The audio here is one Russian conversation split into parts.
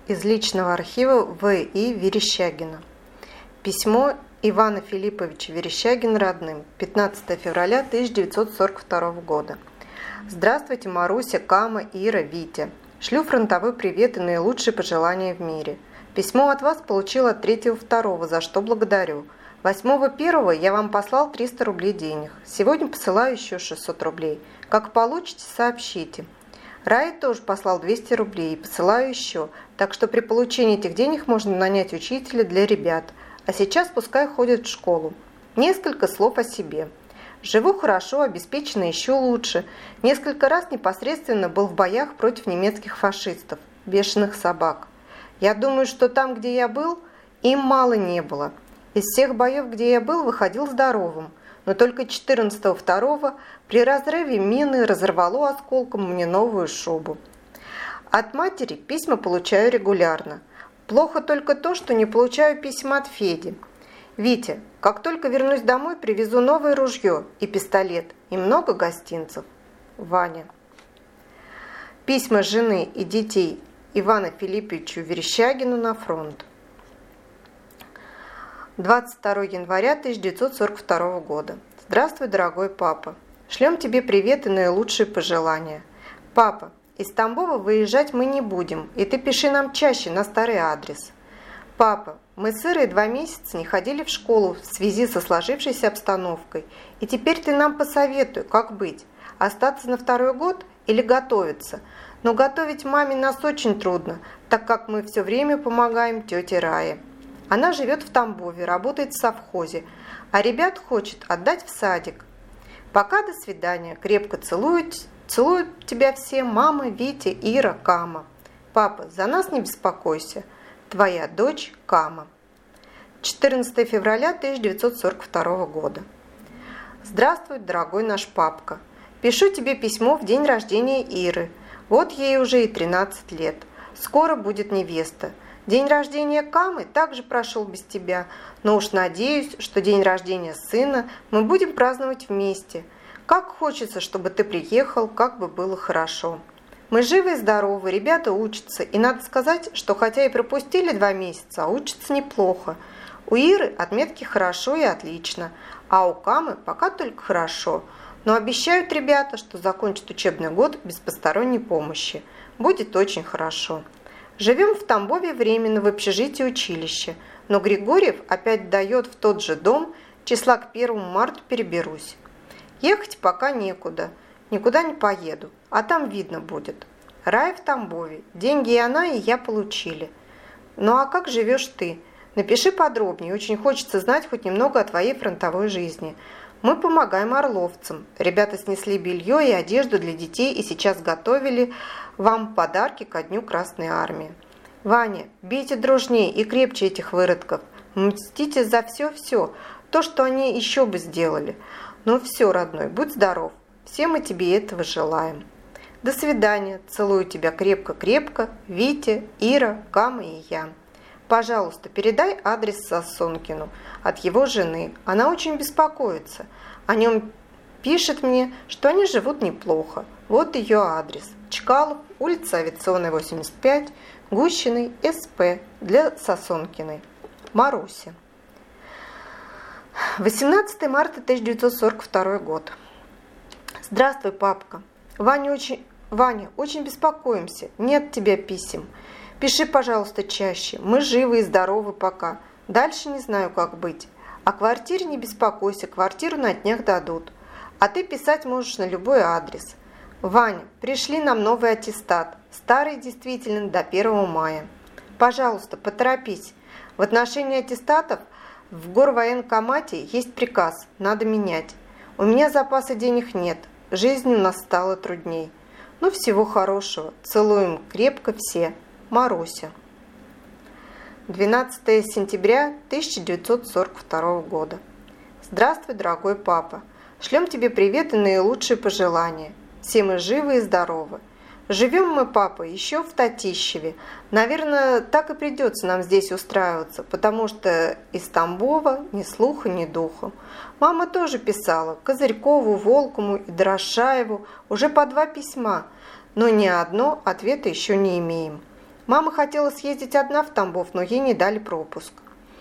из личного архива В.И. Верещагина. Письмо Ивана Филипповича Верещагина родным. 15 февраля 1942 года. Здравствуйте, Маруся, Кама, Ира, Витя. Шлю фронтовой привет и наилучшие пожелания в мире. Письмо от вас получил от 3.2, за что благодарю. 8.1 я вам послал 300 рублей денег. Сегодня посылаю еще 600 рублей. Как получите, сообщите. Рай тоже послал 200 рублей и посылаю еще, так что при получении этих денег можно нанять учителя для ребят. А сейчас пускай ходят в школу. Несколько слов о себе. Живу хорошо, обеспечена еще лучше. Несколько раз непосредственно был в боях против немецких фашистов, бешеных собак. Я думаю, что там, где я был, им мало не было. Из всех боев, где я был, выходил здоровым. Но только 14.2 при разрыве мины разорвало осколком мне новую шубу. От матери письма получаю регулярно. Плохо только то, что не получаю письма от Феди. Витя, как только вернусь домой, привезу новое ружье и пистолет, и много гостинцев. Ваня. Письма жены и детей Ивана Филипповичу Верещагину на фронт. 22 января 1942 года. Здравствуй, дорогой папа. Шлем тебе привет и наилучшие пожелания. Папа, из Тамбова выезжать мы не будем, и ты пиши нам чаще на старый адрес. Папа, мы с Ирой 2 месяца не ходили в школу в связи со сложившейся обстановкой, и теперь ты нам посоветуй, как быть, остаться на 2-й год или готовиться. Но готовить маме нас очень трудно, так как мы все время помогаем тете Рае. Она живет в Тамбове, работает в совхозе, а ребят хочет отдать в садик. Пока, до свидания. Крепко целуют тебя все мама, Витя, Ира, Кама. Папа, за нас не беспокойся. Твоя дочь Кама. 14 февраля 1942 года. Здравствуй, дорогой наш папка. Пишу тебе письмо в день рождения Иры. Вот ей уже и 13 лет. Скоро будет невеста. День рождения Камы также прошел без тебя, но уж надеюсь, что день рождения сына мы будем праздновать вместе. Как хочется, чтобы ты приехал, как бы было хорошо. Мы живы и здоровы, ребята учатся, и надо сказать, что хотя и пропустили 2 месяца, а учатся неплохо. У Иры отметки хорошо и отлично, а у Камы пока только хорошо. Но обещают ребята, что закончат учебный год без посторонней помощи. Будет очень хорошо. Живем в Тамбове временно в общежитии училища, но Григорьев опять дает в тот же дом, числа к 1 марта переберусь. Ехать пока некуда, никуда не поеду, а там видно будет. Рай в Тамбове, деньги и она, и я получили. Ну а как живешь ты? Напиши подробнее, очень хочется знать хоть немного о твоей фронтовой жизни. Мы помогаем орловцам. Ребята снесли белье и одежду для детей и сейчас готовили вам подарки ко Дню Красной Армии. Ваня, бейте дружнее и крепче этих выродков. Мстите за все-все, то, что они еще бы сделали. Ну все, родной, будь здоров. Все мы тебе этого желаем. До свидания. Целую тебя крепко-крепко. Витя, Ира, Кама и я. Пожалуйста, передай адрес Сосонкину от его жены. Она очень беспокоится. О нем пишет мне, что они живут неплохо. Вот ее адрес. Чкалов, улица Авиационная, 85, Гущиной, СП, для Сосонкиной. Маруся. 18 марта 1942 год. Здравствуй, папка. Ваня, очень беспокоимся. Нет от тебя писем. Пиши, пожалуйста, чаще. Мы живы и здоровы пока. Дальше не знаю, как быть. О квартире не беспокойся, квартиру на днях дадут. А ты писать можешь на любой адрес. Ваня, пришли нам новый аттестат. Старый действительно до 1 мая. Пожалуйста, поторопись. В отношении аттестатов в горвоенкомате есть приказ. Надо менять. У меня запаса денег нет. Жизнь у нас стала трудней. Ну, всего хорошего. Целуем крепко все. Маруся. 12 сентября 1942 года. Здравствуй, дорогой папа. Шлем тебе привет и наилучшие пожелания. Все мы живы и здоровы. Живем мы, папа, еще в Татищеве. Наверное, так и придется нам здесь устраиваться, потому что из Тамбова ни слуха, ни духу. Мама тоже писала Козырькову, Волкому и Дорошаеву уже по 2 письма, но ни одно ответа еще не имеем. Мама хотела съездить одна в Тамбов, но ей не дали пропуск.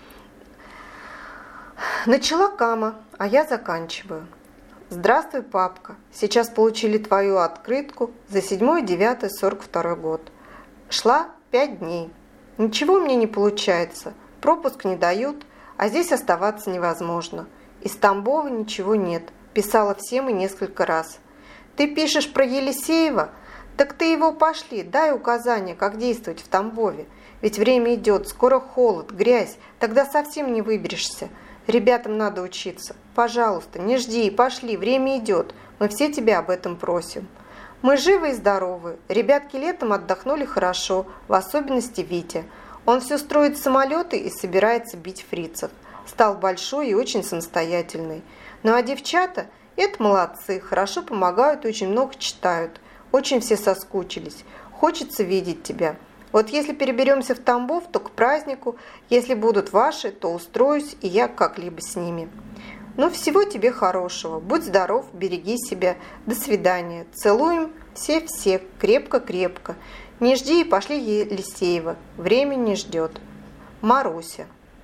Начала Кама, а я заканчиваю. Здравствуй, папка. Сейчас получили твою открытку за 7.9.42 год. Шла 5 дней. Ничего мне не получается. Пропуск не дают, а здесь оставаться невозможно. Из Тамбова ничего нет. Писала всем и несколько раз. Ты пишешь про Елисеева? Так ты его пошли, дай указания, как действовать в Тамбове. Ведь время идет, скоро холод, грязь, тогда совсем не выберешься. Ребятам надо учиться. Пожалуйста, не жди, пошли, время идет. Мы все тебя об этом просим. Мы живы и здоровы. Ребятки летом отдохнули хорошо, в особенности Витя. Он все строит самолеты и собирается бить фрицев. Стал большой и очень самостоятельный. Ну а девчата, это молодцы, хорошо помогают, очень много читают. Очень все соскучились. Хочется видеть тебя. Вот если переберемся в Тамбов, то к празднику. Если будут ваши, то устроюсь и я как-либо с ними. Ну, всего тебе хорошего. Будь здоров, береги себя. До свидания. Целуем все-все, крепко-крепко. Не жди и пошли Елисеева. Время не ждет. Маруся.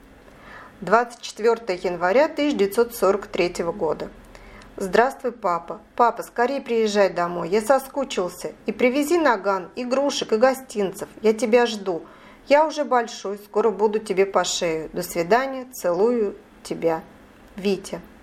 24 января 1943 года. Здравствуй, папа. Папа, скорее приезжай домой. Я соскучился. И привези наган, игрушек и гостинцев. Я тебя жду. Я уже большой, скоро буду тебе по шею. До свидания, целую тебя. Витя.